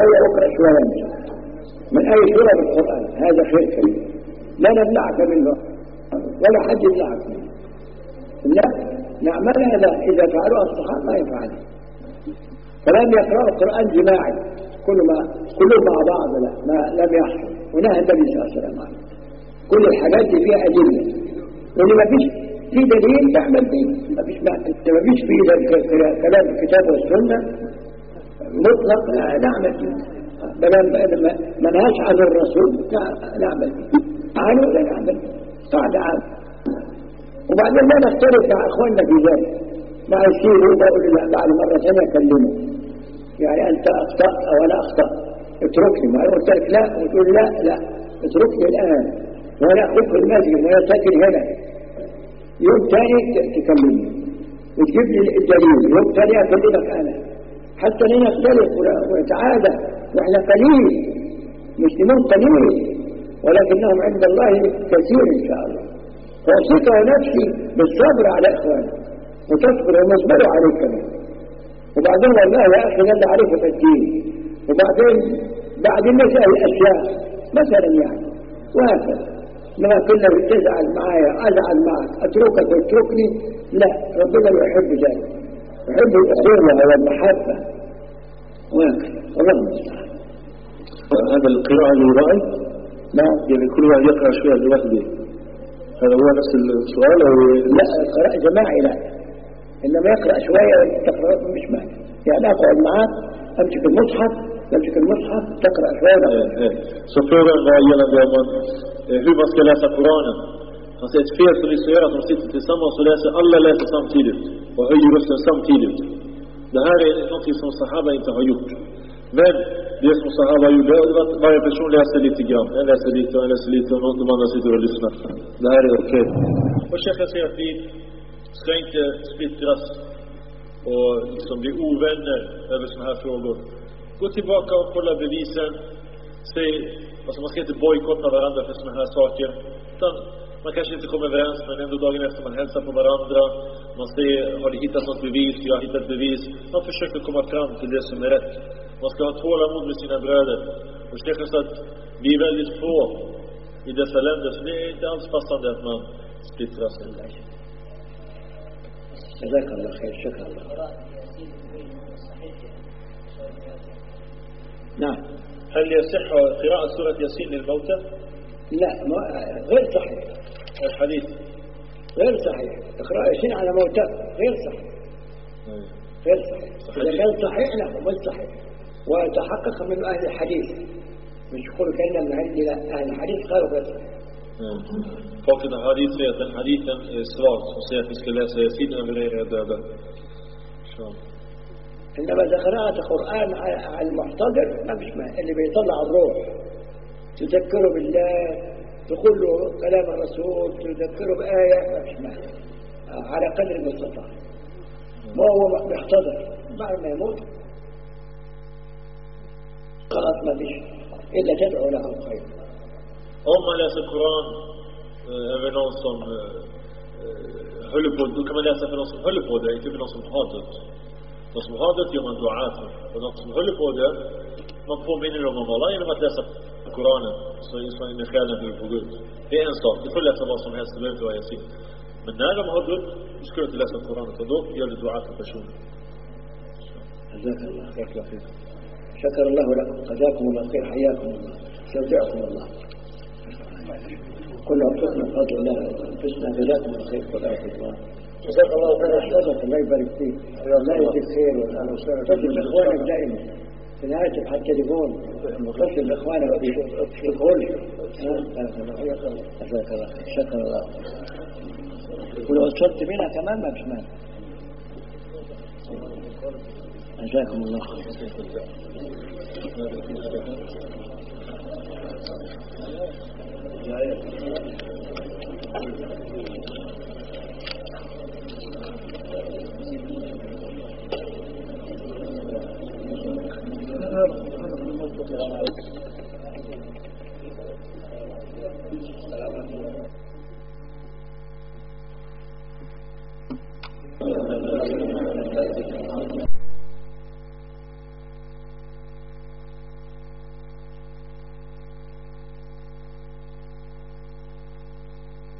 شوية واقرأ شوية من أي سورة بالقرآن، هذا خير كبير لا نمنعك منه ولا حد يمنعك منه. لا نعمل هذا إذا فعلوا الصحابة ما يفعله. فلم يقرأوا القرآن جماعي كلهم مع بعض، لا ما لم يحصل. ونهى النبي صلى الله عليه وسلم عنه. كل الحاجات دي فيها أدلة، واللي ما فيش في دليل تعمل به، ما فيش في كلام الكتاب والسنة مطلق نعمل به، ما نهاش عن الرسول نعمل به، عنه لا نعمل به، قاعدة عامة. وبعدين لا نختلف مع اخواننا في ذلك، ما يصيروا بقول لا بعد مرة ثانية اكلمه، يعني انت اخطأت او انا اخطأت اتركني، ما قلت لك لا وتقول لا اتركني الان وانا اخذ في المسجد وانا ساكن هنا، يوم ثاني تكلمني وتجيب لي الدليل، يوم ثاني اكلمك انا حتى لا نختلف ونتعادى، واحنا قليل مسلمون قليل ولكنهم عند الله كثير ان شاء الله. فأوصيك نفسي بالصبر على إخواني وتصبر ومصبروا عليك كمان. وبعدين والله يا أخي نزع عليك في الدين، وبعدين نسأل الأشياء مثلا يعني وهكذا. لما كنا بتزعل معايا أزعل معك أتركك وتتركني، لا ربنا يحب ذلك، يحب الأخوة والمحبة وهكذا. والله المستعان. هذا القراءة للرأي؟ نعم، يعني كل واحد يقرأ شوية لوحده، هذا هو نفس السؤال أو لا القراءة جماعي لا، إنما يقرأ شوية وتقرأ مش معنى، يعني أقعد معاك أمسك المصحف تقرأ شوية. Så frågan var gällande hur man ska läsa Koranen. Han säger ett fel som vi ska göra att de sitter tillsammans och alla läser samtidigt och höjer rösten samtidigt. Det här är något som Sahaba inte har gjort. Men det som Sahaba gjorde var att varje person läser lite grann. En läser lite och en läser lite och de andra sitter och lyssnar. Det här är okej. Och Sheikh säger att vi ska inte splittras och liksom bli ovänner över såna här frågor. Gå tillbaka och kolla bevisen. Säg, alltså man ska inte bojkotta varandra för såna här saker. Utan man kanske inte kommer överens, men ändå dagen efter man hälsar på varandra. Man säger, har du hittat något bevis? Jag har hittat bevis. Man försöker komma fram till det som är rätt. Man ska ha tålamod med sina bröder. Och Sheikh sa att vi är väldigt få i dessa länder, så det är inte alls passande att man splittrar sig. جزاك الله خير، شكرا الله. نعم. هل يصح قراءة سورة ياسين للموتى؟ لا غير صحيح. الحديث غير صحيح، اقرأ ياسين على موتى غير صحيح. غير صحيح. إذا كان صحيح نعم مش صحيح، وتحقق من أهل الحديث، مش يقول كأن من عندنا أهل الحديث قالوا غير صحيح. فقط الحديث säger att den hadithen är svag som säger att vi ska läsa Yasin över era döda. إنما إذا قرأت قرآن على المحتضر ما فيش معنى، اللي بيطلع الروح تذكره بالله، تقول له كلام الرسول، تذكره بآية، ما فيش معنى على قدر المستطاع. ما هو محتضر بعد ما يموت خلاص ما فيش إلا تدعو له الخير. Om man läser Koran över någon som håller på, då kan man läsa för någon som håller på det, inte för någon som har dött. Någon som har dött gör man dua för. Och någon som håller på det, man påminner om Allah genom att läsa Koranen, så är själen hur på Gud. Det är en sak, du får läsa vad som helst, det behöver inte vara Yasin. Men när de har dött, du ska inte läsa Koranen, och då gör du dua för personen. شكر الله لكم، جزاكم الله خير، حياكم الله، استودعكم الله. كل أوقاتنا بفضل الله، أنفسنا جزاكم الله خير وبارك الله. جزاك الله خير، أشهدك الله يبارك فيك، الله يجزيك خير وأهلا وسهلا. اتصل بإخوانك دائما في نهاية تبحث التليفون، اتصل بإخوانك في الكل. جزاك الله خير، شكر الله. ولو اتصلت بنا كمان ما فيش مانع. جزاكم الله خير.